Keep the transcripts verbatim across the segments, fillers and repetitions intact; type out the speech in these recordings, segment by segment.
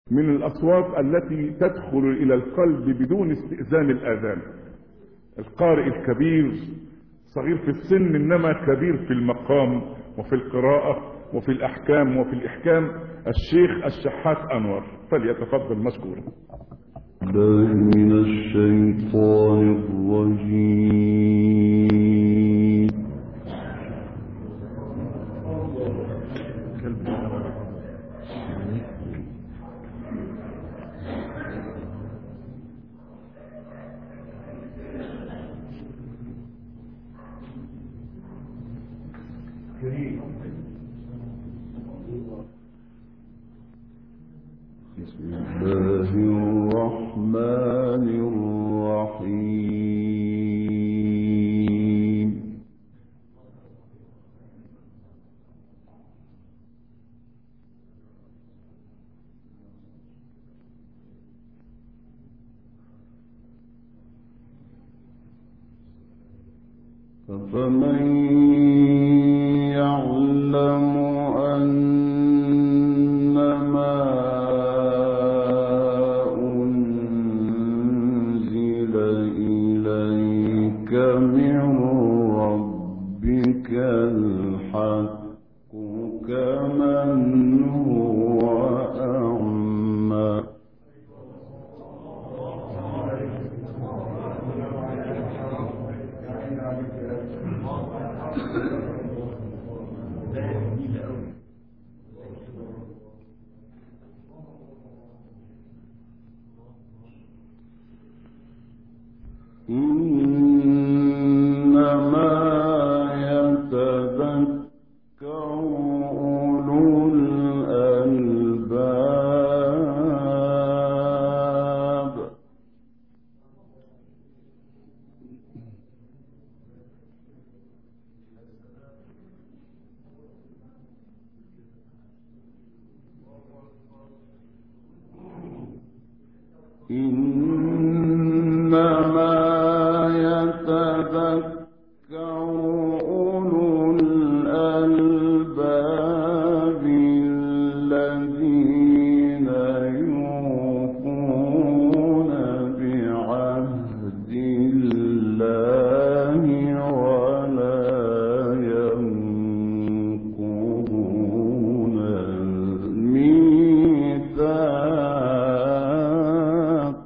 من الأصوات التي تدخل إلى القلب بدون استئذان الآذان. القارئ الكبير صغير في السن إنما كبير في المقام وفي القراءة وفي الأحكام وفي الإحكام، الشيخ الشحات أنور، فليتفضل مشكورا. الله من الشيطان الرجيم. بسم الله الرحمن الرحيم. فمن يعلم أنما أنزل إليك من ربك الحق كمن هو أعمى. إنما يتذكر أولو الألباب. إنما يتذكر أولو الألباب الذين يوفون بعهد الله ولا ينقضون الميثاق.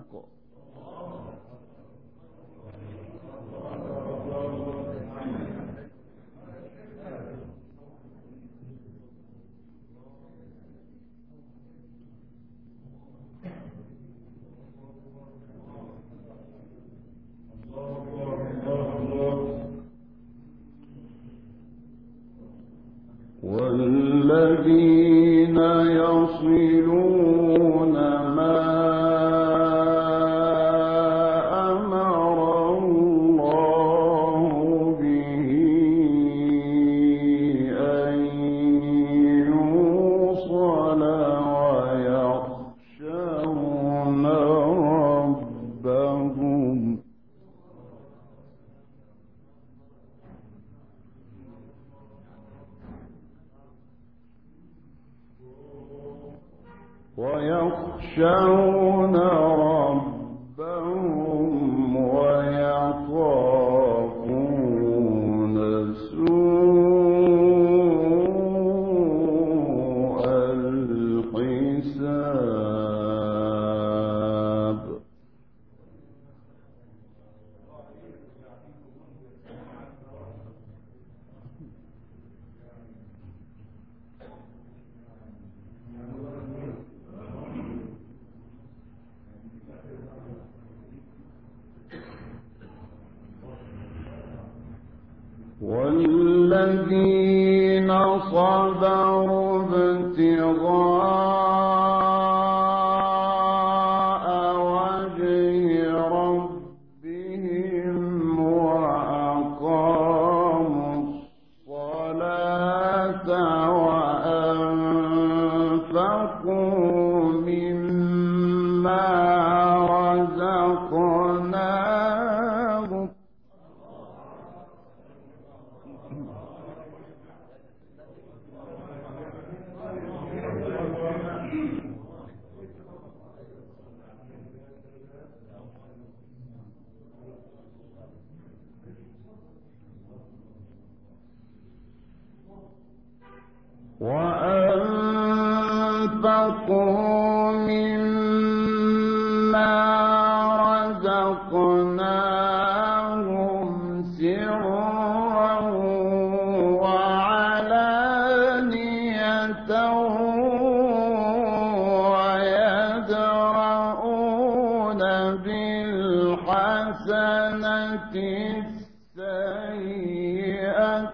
والذين يصلون ما أمر الله به أن يوصل ويخشون ربهم ويخشون ربهم ويخافون سوء الحساب. والذين صبروا ابتغاء وجه ربهم وأقاموا الصلاة وأنفقوا مما رزقناهم مما رزقناهم سرا وعلانية ويدرؤون بالحسنة السيئة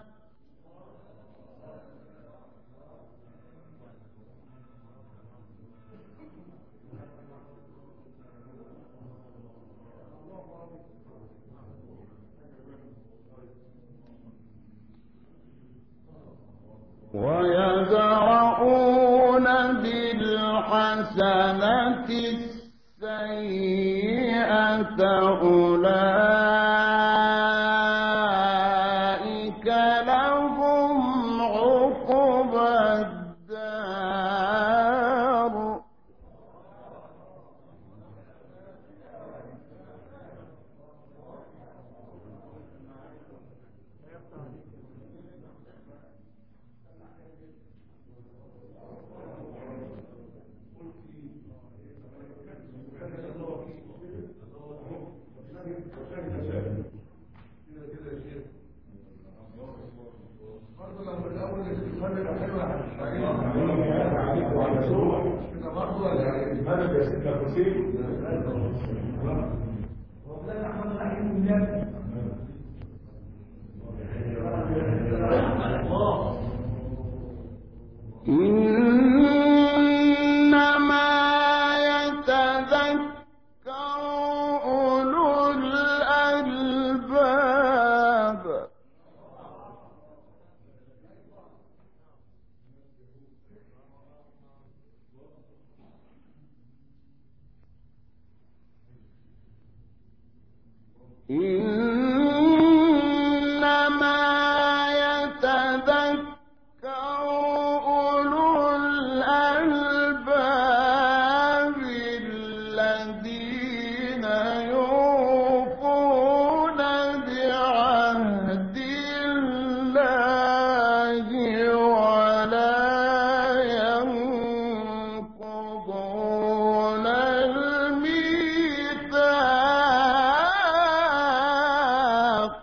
ويدرؤون بالحسنة السيئة أولئك لهم عقبى الدار إنما يتذكر أولو الألباب إنما يتذكر أولو الألباب الذين يوفون بعهد الله ولا ينقضون الميثاق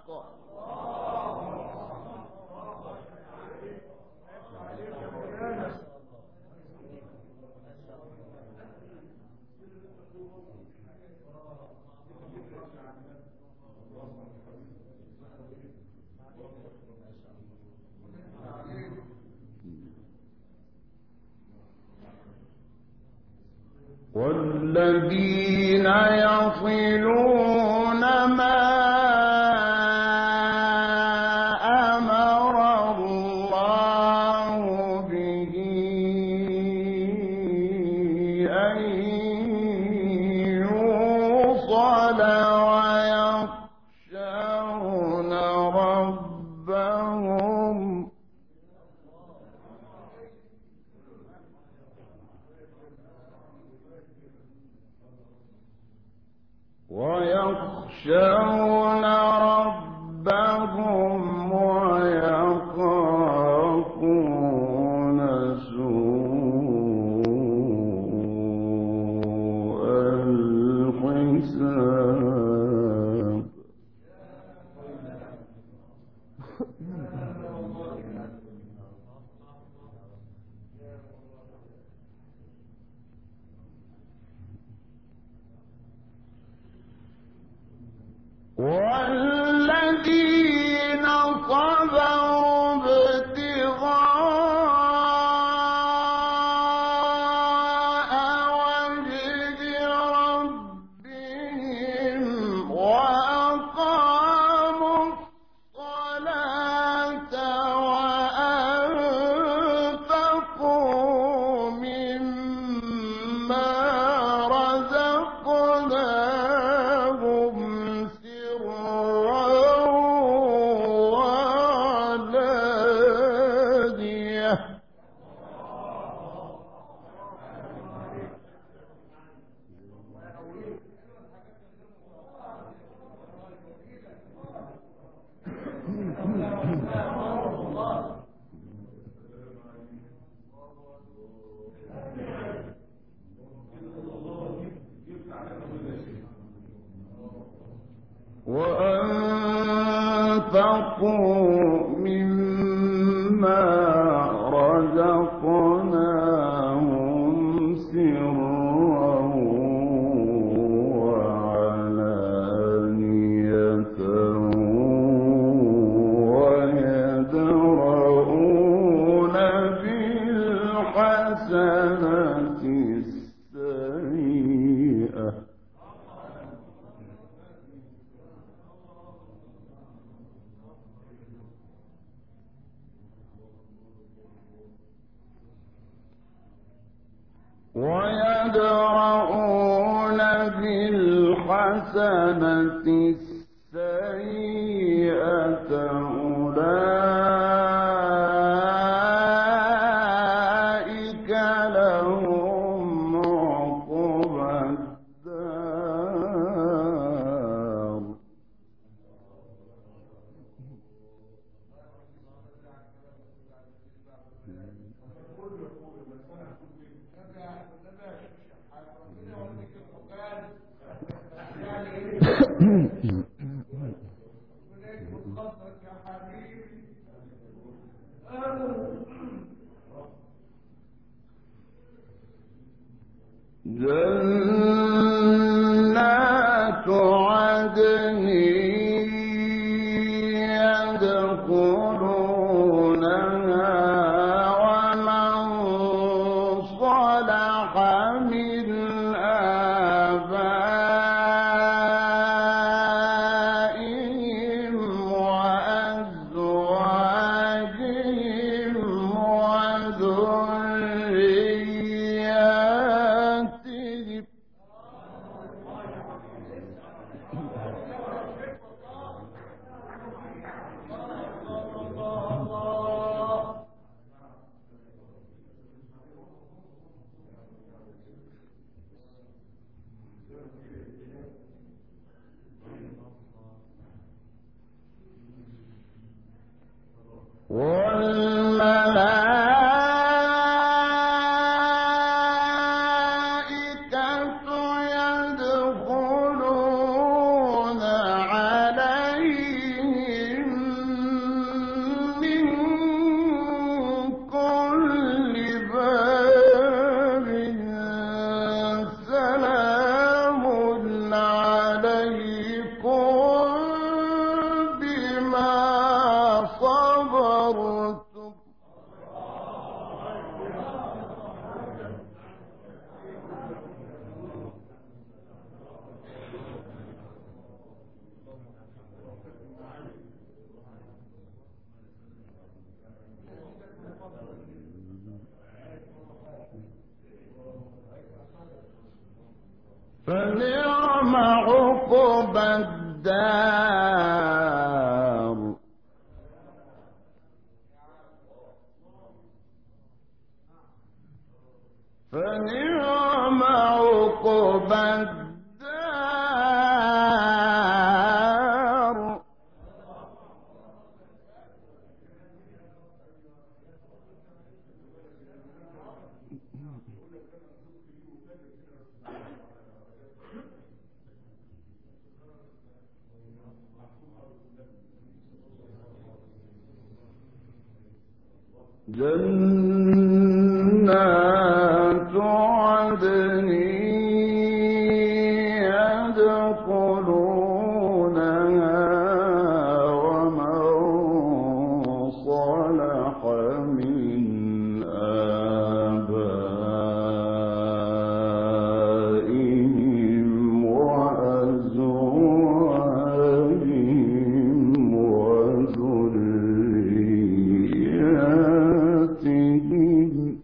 والذين يصلون ما أمر الله به أن يوصل ويخشون ربهم ويخشون ربهم ويخافون سوء الحساب و وأنفقوا مما رزقناهم سرا وعلانية ويدرؤون بالحسنة السيئة ويدرؤون بالحسنة السيئة أولئك لهم عقبى الدار جنات عدن يدخلونها ومن صلح من آبائهم وأزواجهم وذرياتهم والملائكة يدخلون عليهم من كل باب سلام عليكم بما صبرتم فنعم عقبى الدار فنعم عقبى الدار جنات عدن يدخلونها ومن صلح من آبائهم وأزواجهم وذرياتهم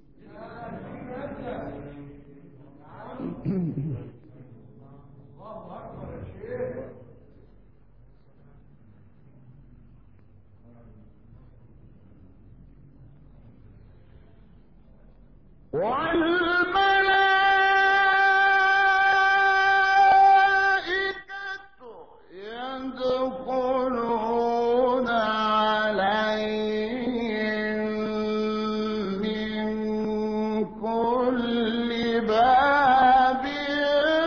والملائكة يدخلون عليهم من كل باب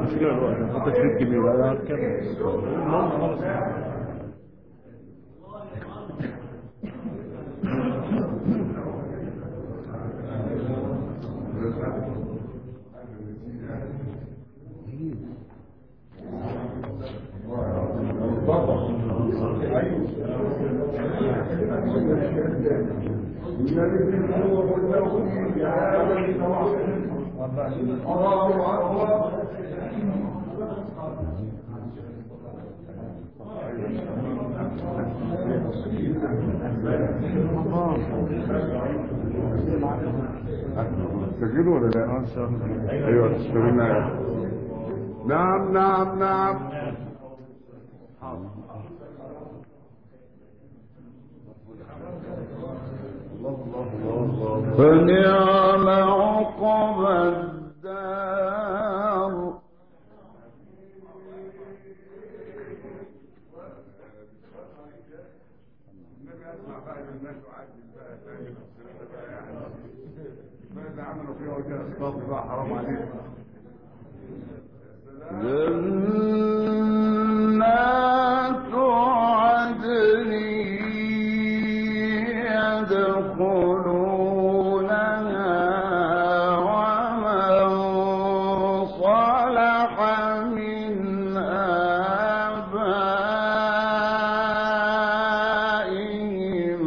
مشكلة الوقت حط شريط كبير هذا كم خلاص. تسجلوا ولا لا؟ ان شاء الله. ايوه اشتغلنا. نعم نعم نعم. فنعم عقبى الدار. ماذا عملوا فيها وجه اصطاد بقى حرام عليك. جنات عدن يدخلونها ومن صلح من آبائهم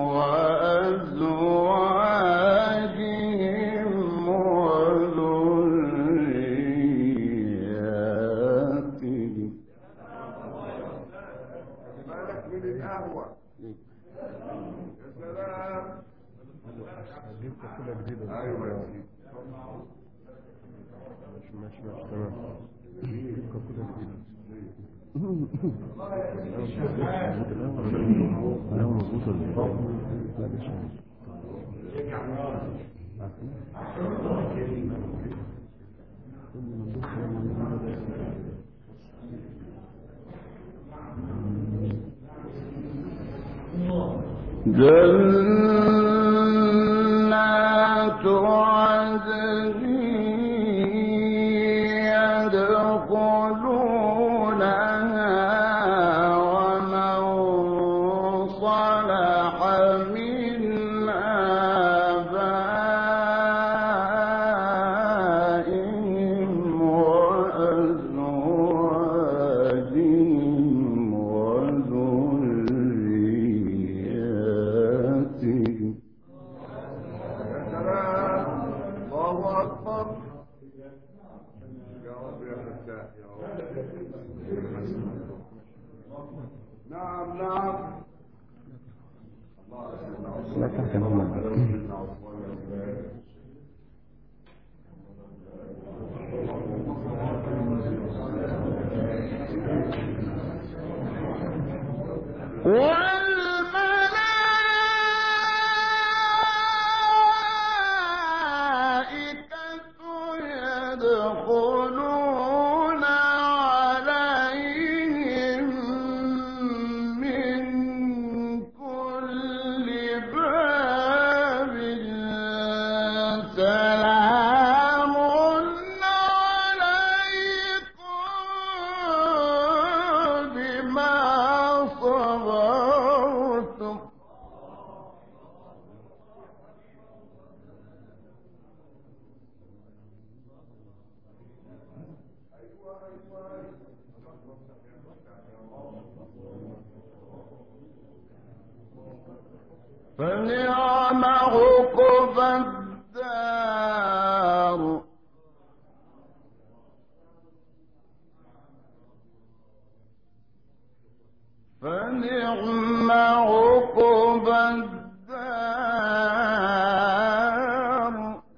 وأزواجهم وذرياتهم. بالك من القهوة. يا سلام. ايوه يا سيدي. ماشي ماشي ماشي تمام. لا مظبوطة لا مش جنات عدن يدخلونها ومن صلح من آبائهم وأزواجهم وذرياتهم. يا سلام. الله اكبر. يا رب يا فتاح يا رب. نعم نعم. لا تحكم هم والملائكة يدخلون عليهم من كل باب. سلام عليكم بما صبرتم. فنعم عقبى الدار. فنعم عقبى الدار.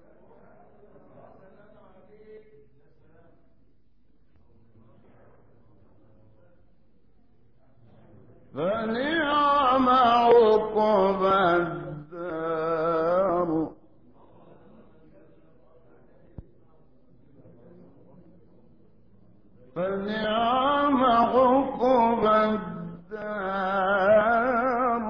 فنعم عقبى الدار. فنعم عقبى الدار.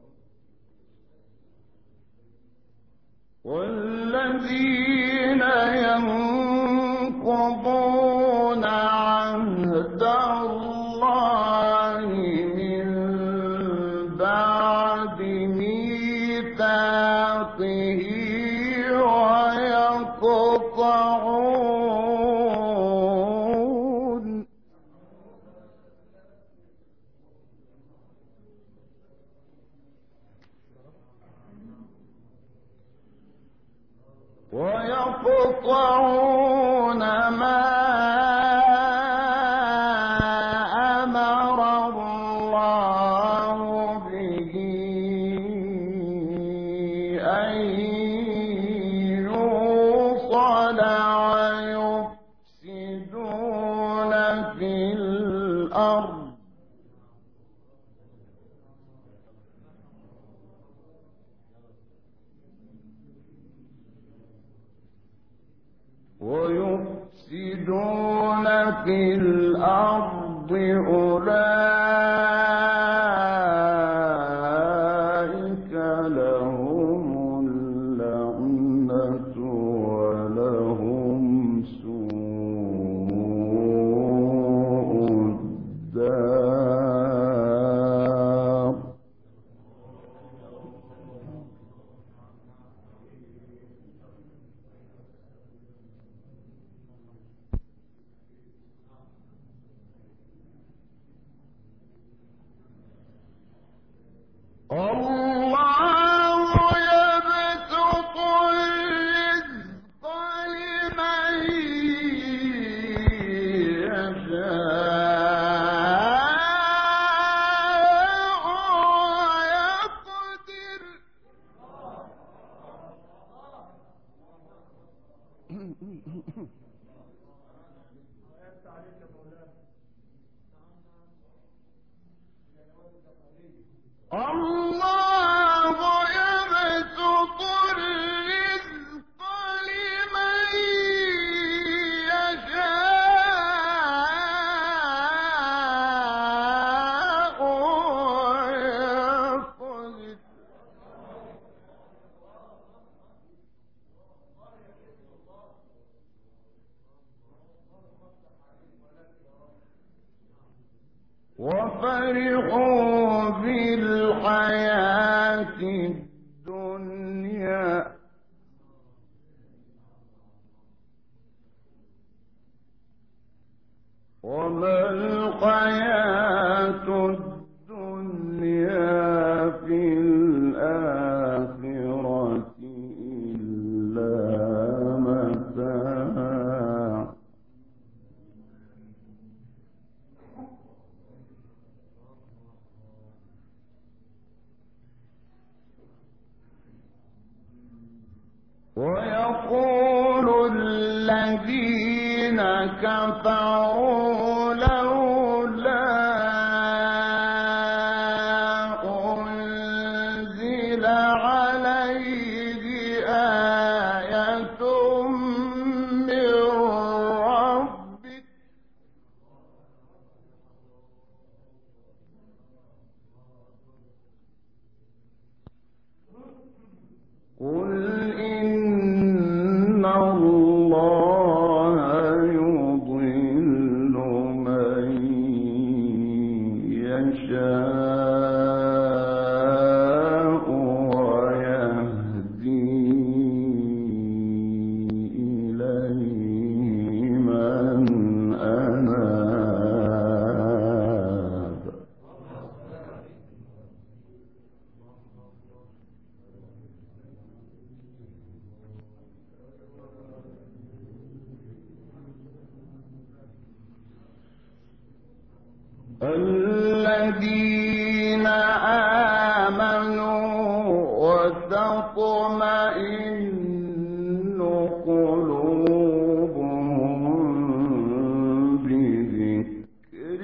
والذين ويقطعون ما أمر الله به أن يوصل ويفسدون في الأرض ويفسدون في الأرض أولئك لهم اللعنة ولهم سوء الدار الله يبسط الرزق لمن يشاء ويقدر الله يبسط الرزق لمن يشاء ويقدر وفرحوا بالحياة الدنيا وما الحياة الدنيا في الآخرة إلا متاع ويقول الذين كفروا لولا أنزل عليه آية من ربه قل إن الله يضل من يشاء ويهدي إليه من أناب الذين آمنوا وتطمئن قلوبهم بذكر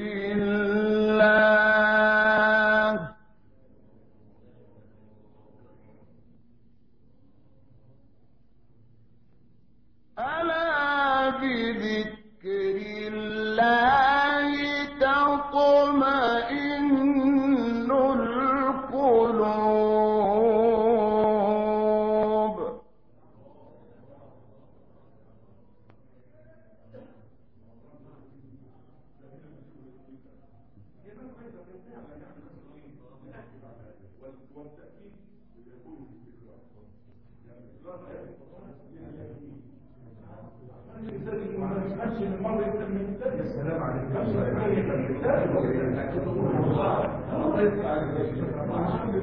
الله ألا بذكر الله تطمئن القلوب السلام عليكم.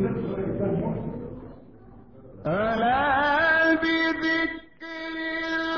ألا بذكر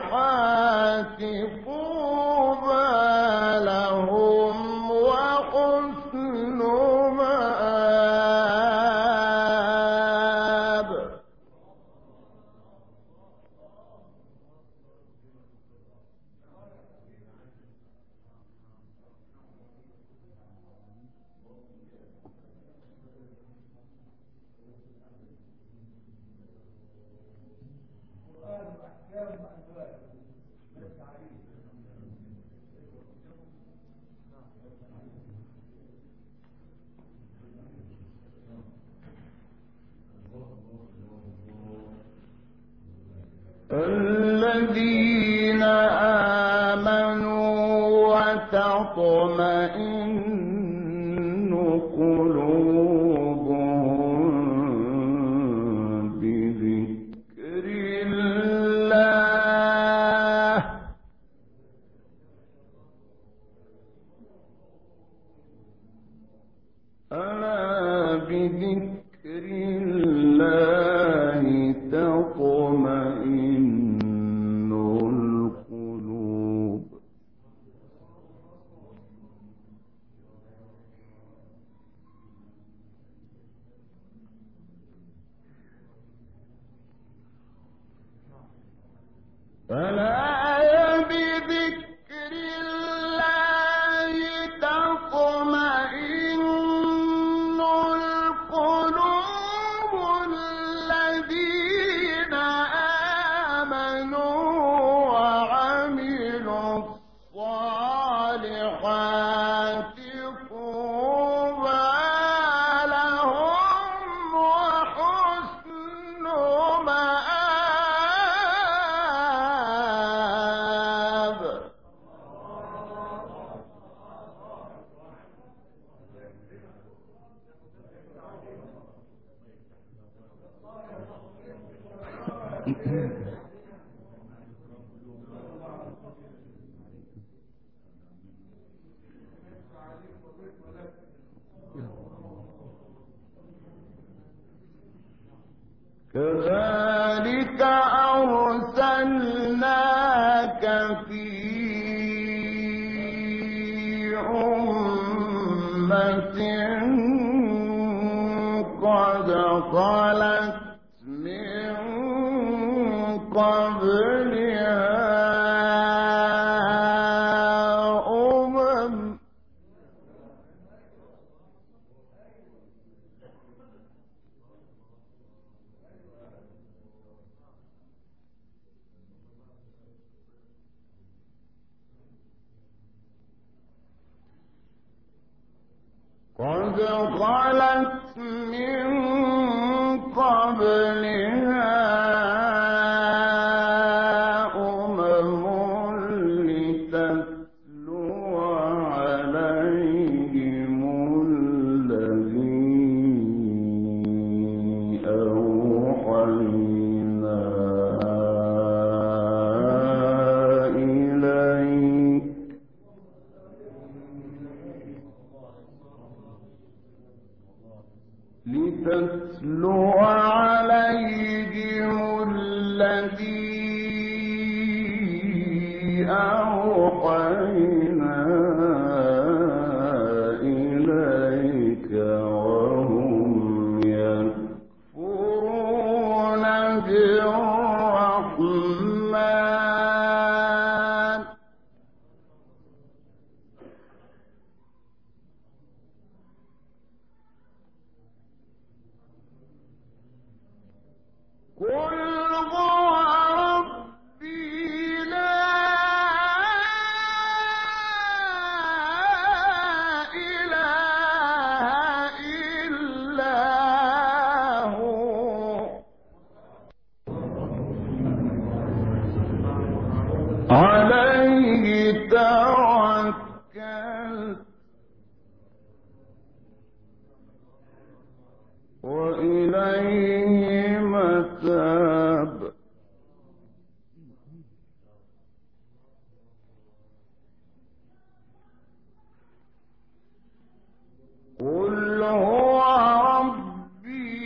الصالحات طوبى لهم وحسن مآب. الذين آمنوا وتطمئن قلوبهم بذكر الله ألا بذكر الله تطمئن القلوب. فلا بذكر الله تطمئن القلوب. الذين آمنوا وعملوا الصالحات طوبى لهم وحسن مآب. كذلك أرسلناك في أمة قد خلت من قبلها أمم قد خلت من قبلها أمم لتتلو عليهم الذي أوحينا إليك لتتلو عليهم الذي أوحينا إليك وهم يكفرون بالرحمن. قل هو ربي لا إله إلا هو عليه توكلت وإليه متاب. قل هو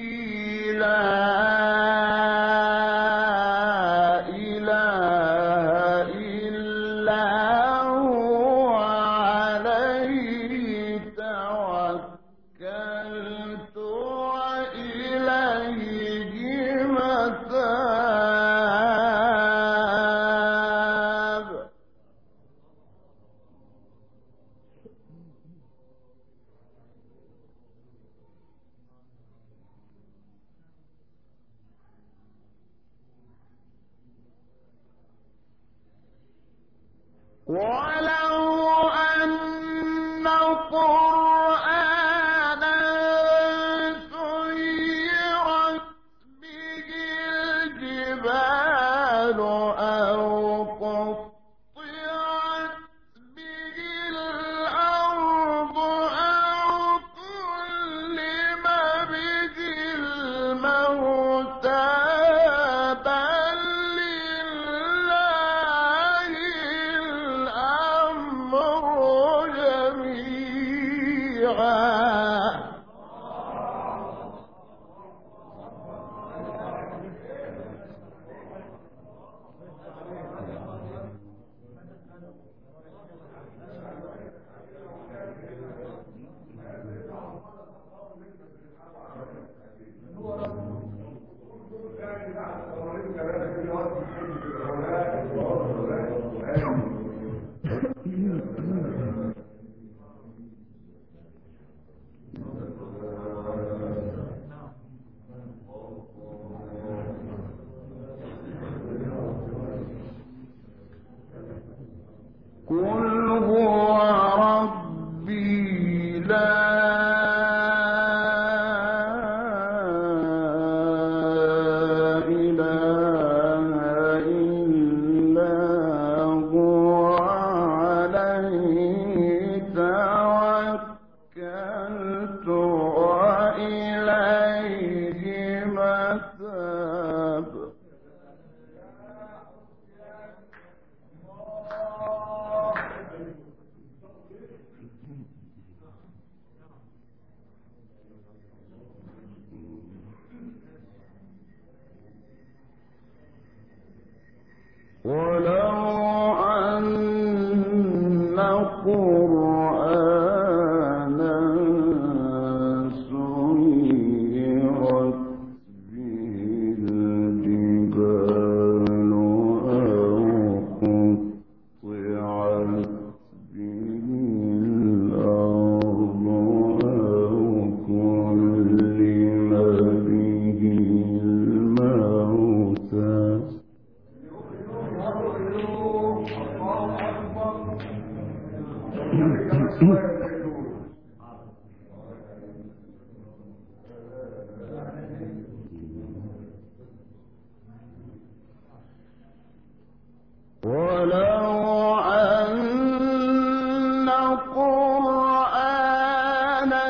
ربي لا إله ولو أن قرآنا سيرت به الجبال أو قطعت به الأرض أو كلم به الموتى بل لله الأمر جميعا. قل هو ربي لا إله إلا هو عليه توكلت وإليه متاب. ولو أن قرآنا سيرت به الجبال أو قطعت به الأرض أو كلم به الموتى ولو أن قرآنا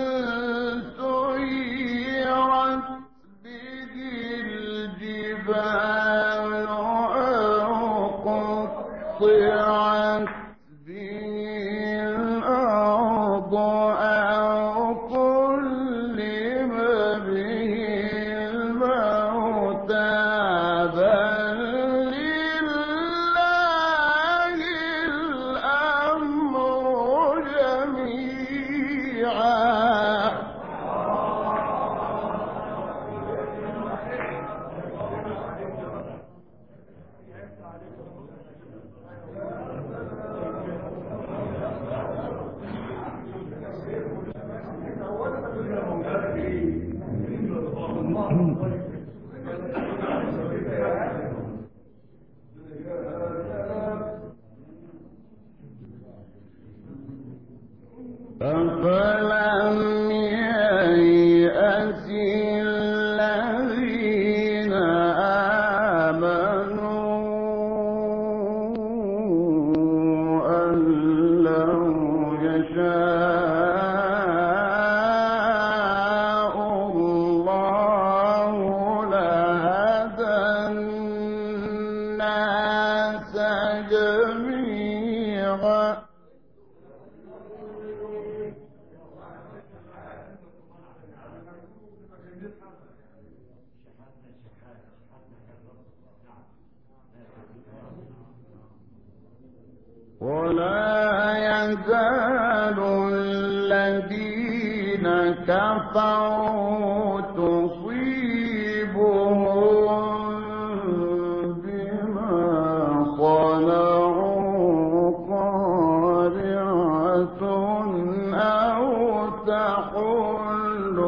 سيرت به الجبال أو قطعت به الأرض أو كلم به الموتى بل لله الأمر جميعا. أفلم ييأس الذين آمنوا أن لو يشاء الله لهدى الناس جميعا. ولا يزال الذين كفروا تصيبهم بما صنعوا قارعة أو تحل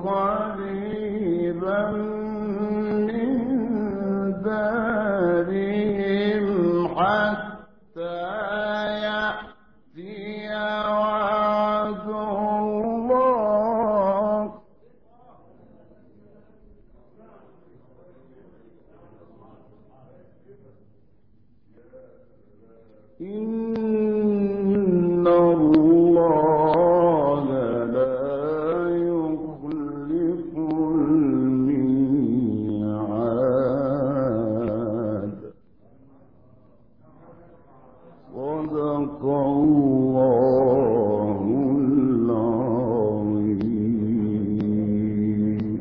قريبا من دارهم حتى إن الله لا يخلف الميعاد. صدق الله العظيم.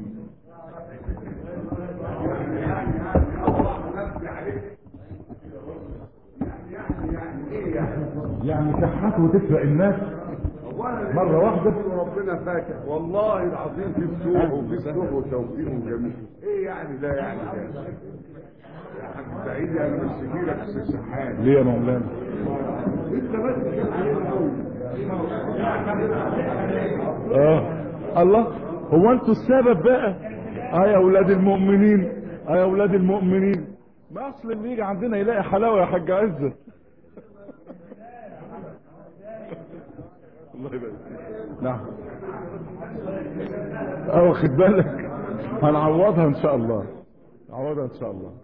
يعني شحات وتسرق الناس مرة واحدة. ربنا فاتح والله العظيم في السوق وفي السوق وتوفيق جميل. ايه يعني ده يعني ده يا حاج سعيد انا بشتكي لك في شحات. ليه يا مولانا؟ انت بس كده علينا قوي. اه الله، هو انتوا السبب بقى؟ اه يا اولاد المؤمنين، اه يا اولاد المؤمنين، ما اصل اللي يجي عندنا يلاقي حلاوه يا حاج عزت. الله يبارك. نعم اه واخد بالك، هنعوضها ان شاء الله، نعوضها ان شاء الله.